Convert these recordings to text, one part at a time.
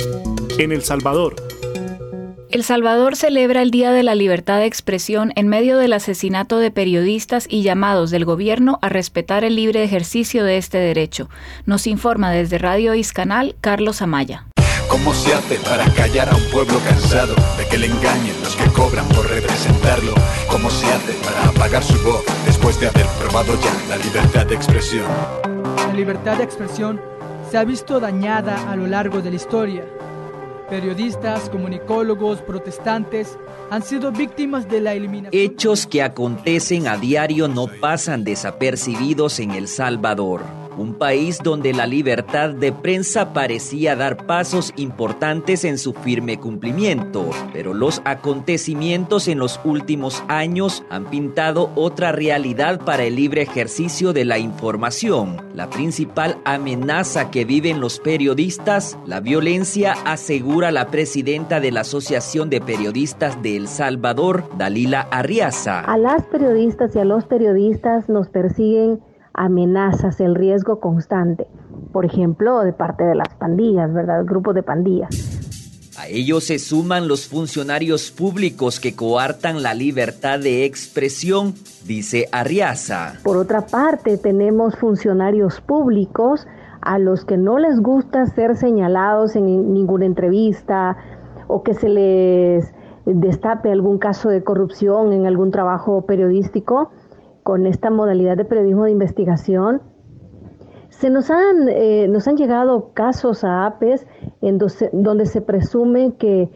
En El Salvador. El Salvador celebra el Día de la Libertad de Expresión en medio del asesinato de periodistas y llamados del gobierno a respetar el libre ejercicio de este derecho. Nos informa desde Radio Iscanal, Carlos Amaya. ¿Cómo se hace para callar a un pueblo cansado de que le engañen los que cobran por representarlo? ¿Cómo se hace para apagar su voz después de haber probado ya la libertad de expresión? La libertad de expresión se ha visto dañada a lo largo de la historia. Periodistas, comunicólogos, protestantes han sido víctimas de la eliminación. Hechos que acontecen a diario no pasan desapercibidos en El Salvador. Un país donde la libertad de prensa parecía dar pasos importantes en su firme cumplimiento, pero los acontecimientos en los últimos años han pintado otra realidad para el libre ejercicio de la información. La principal amenaza que viven los periodistas, la violencia, asegura la presidenta de la Asociación de Periodistas de El Salvador, Dalila Arriaza. A las periodistas y a los periodistas nos persiguen amenazas, el riesgo constante, por ejemplo, de parte de las pandillas, ¿verdad? Grupos de pandillas. A ellos se suman los funcionarios públicos que coartan la libertad de expresión, dice Arriaza. Por otra parte, tenemos funcionarios públicos a los que no les gusta ser señalados en ninguna entrevista o que se les destape algún caso de corrupción en algún trabajo periodístico. Con esta modalidad de periodismo de investigación, nos han llegado casos a APES donde se presume que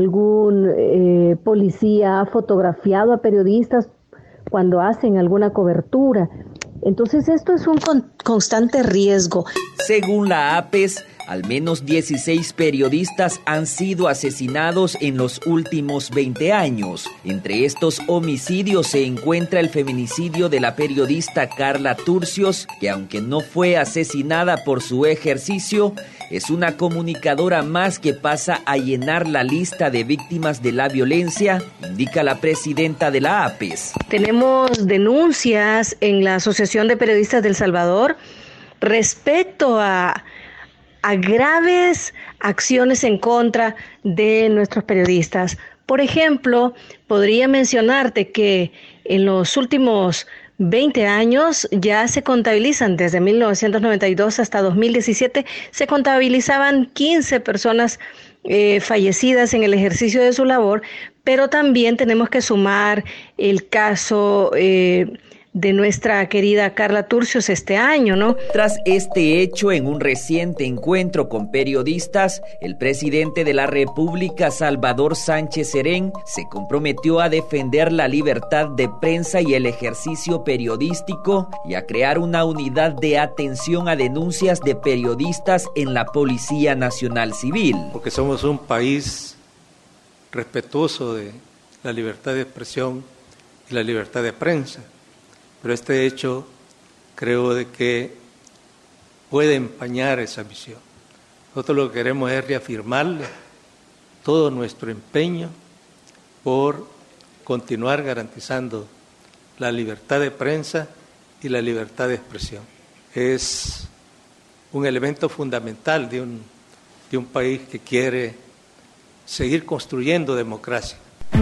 algún policía ha fotografiado a periodistas cuando hacen alguna cobertura. Entonces esto es un constante riesgo. Según la APES, al menos 16 periodistas han sido asesinados en los últimos 20 años. Entre estos homicidios se encuentra el feminicidio de la periodista Carla Turcios, que aunque no fue asesinada por su ejercicio, es una comunicadora más que pasa a llenar la lista de víctimas de la violencia, indica la presidenta de la APES. Tenemos denuncias en la Asociación de Periodistas de El Salvador respecto a graves acciones en contra de nuestros periodistas. Por ejemplo, podría mencionarte que en los últimos 20 años ya se contabilizan, desde 1992 hasta 2017, se contabilizaban 15 personas fallecidas en el ejercicio de su labor, pero también tenemos que sumar el caso de nuestra querida Carla Turcios este año, ¿no? Tras este hecho, en un reciente encuentro con periodistas, el presidente de la República, Salvador Sánchez Serén, se comprometió a defender la libertad de prensa y el ejercicio periodístico y a crear una unidad de atención a denuncias de periodistas en la Policía Nacional Civil. Porque somos un país respetuoso de la libertad de expresión y la libertad de prensa. Pero este hecho creo de que puede empañar esa visión. Nosotros lo que queremos es reafirmarle todo nuestro empeño por continuar garantizando la libertad de prensa y la libertad de expresión. Es un elemento fundamental de un país que quiere seguir construyendo democracia.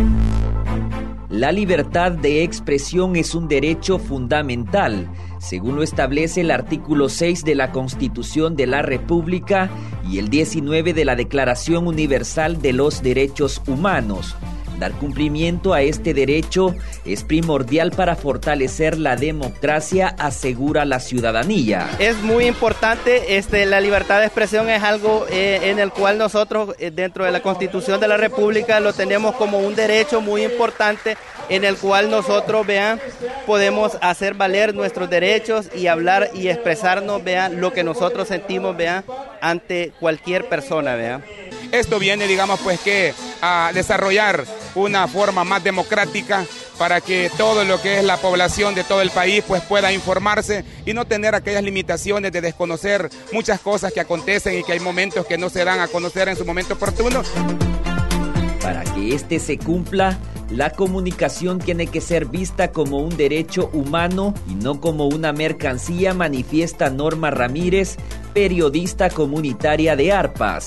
La libertad de expresión es un derecho fundamental, según lo establece el artículo 6 de la Constitución de la República y el 19 de la Declaración Universal de los Derechos Humanos. Dar cumplimiento a este derecho es primordial para fortalecer la democracia, asegura la ciudadanía. Es muy importante, la libertad de expresión es algo en el cual nosotros dentro de la Constitución de la República lo tenemos como un derecho muy importante en el cual nosotros, podemos hacer valer nuestros derechos y hablar y expresarnos, lo que nosotros sentimos, ante cualquier persona, Esto viene, a desarrollar una forma más democrática para que todo lo que es la población de todo el país pueda informarse y no tener aquellas limitaciones de desconocer muchas cosas que acontecen y que hay momentos que no se dan a conocer en su momento oportuno. Para que este se cumpla, la comunicación tiene que ser vista como un derecho humano y no como una mercancía, manifiesta Norma Ramírez, periodista comunitaria de Arpas.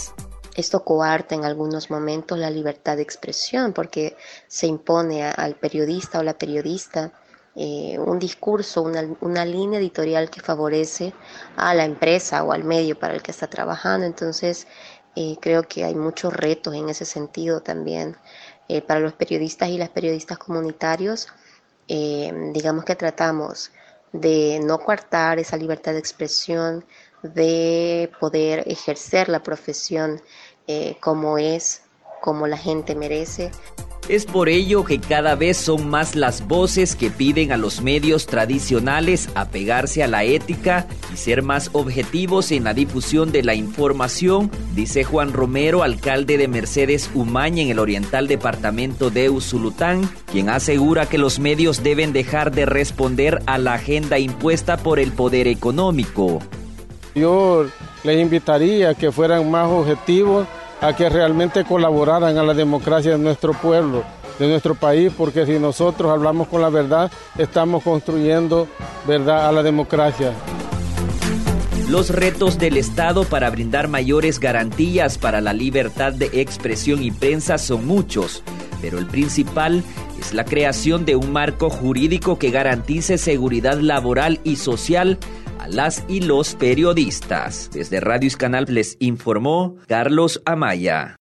Esto coarta en algunos momentos la libertad de expresión porque se impone al periodista o la periodista un discurso, una línea editorial que favorece a la empresa o al medio para el que está trabajando. Entonces creo que hay muchos retos en ese sentido también para los periodistas y las periodistas comunitarios. Digamos que tratamos de no coartar esa libertad de expresión, de poder ejercer la profesión como la gente merece. Es por ello que cada vez son más las voces que piden a los medios tradicionales apegarse a la ética y ser más objetivos en la difusión de la información, dice Juan Romero, alcalde de Mercedes Umaña en el oriental departamento de Usulután, quien asegura que los medios deben dejar de responder a la agenda impuesta por el poder económico. Yo les invitaría a que fueran más objetivos, a que realmente colaboraran a la democracia de nuestro pueblo, de nuestro país, porque si nosotros hablamos con la verdad, estamos construyendo verdad a la democracia. Los retos del Estado para brindar mayores garantías para la libertad de expresión y prensa son muchos, pero el principal es la creación de un marco jurídico que garantice seguridad laboral y social a las y los periodistas. Desde Radio Iscanal les informó Carlos Amaya.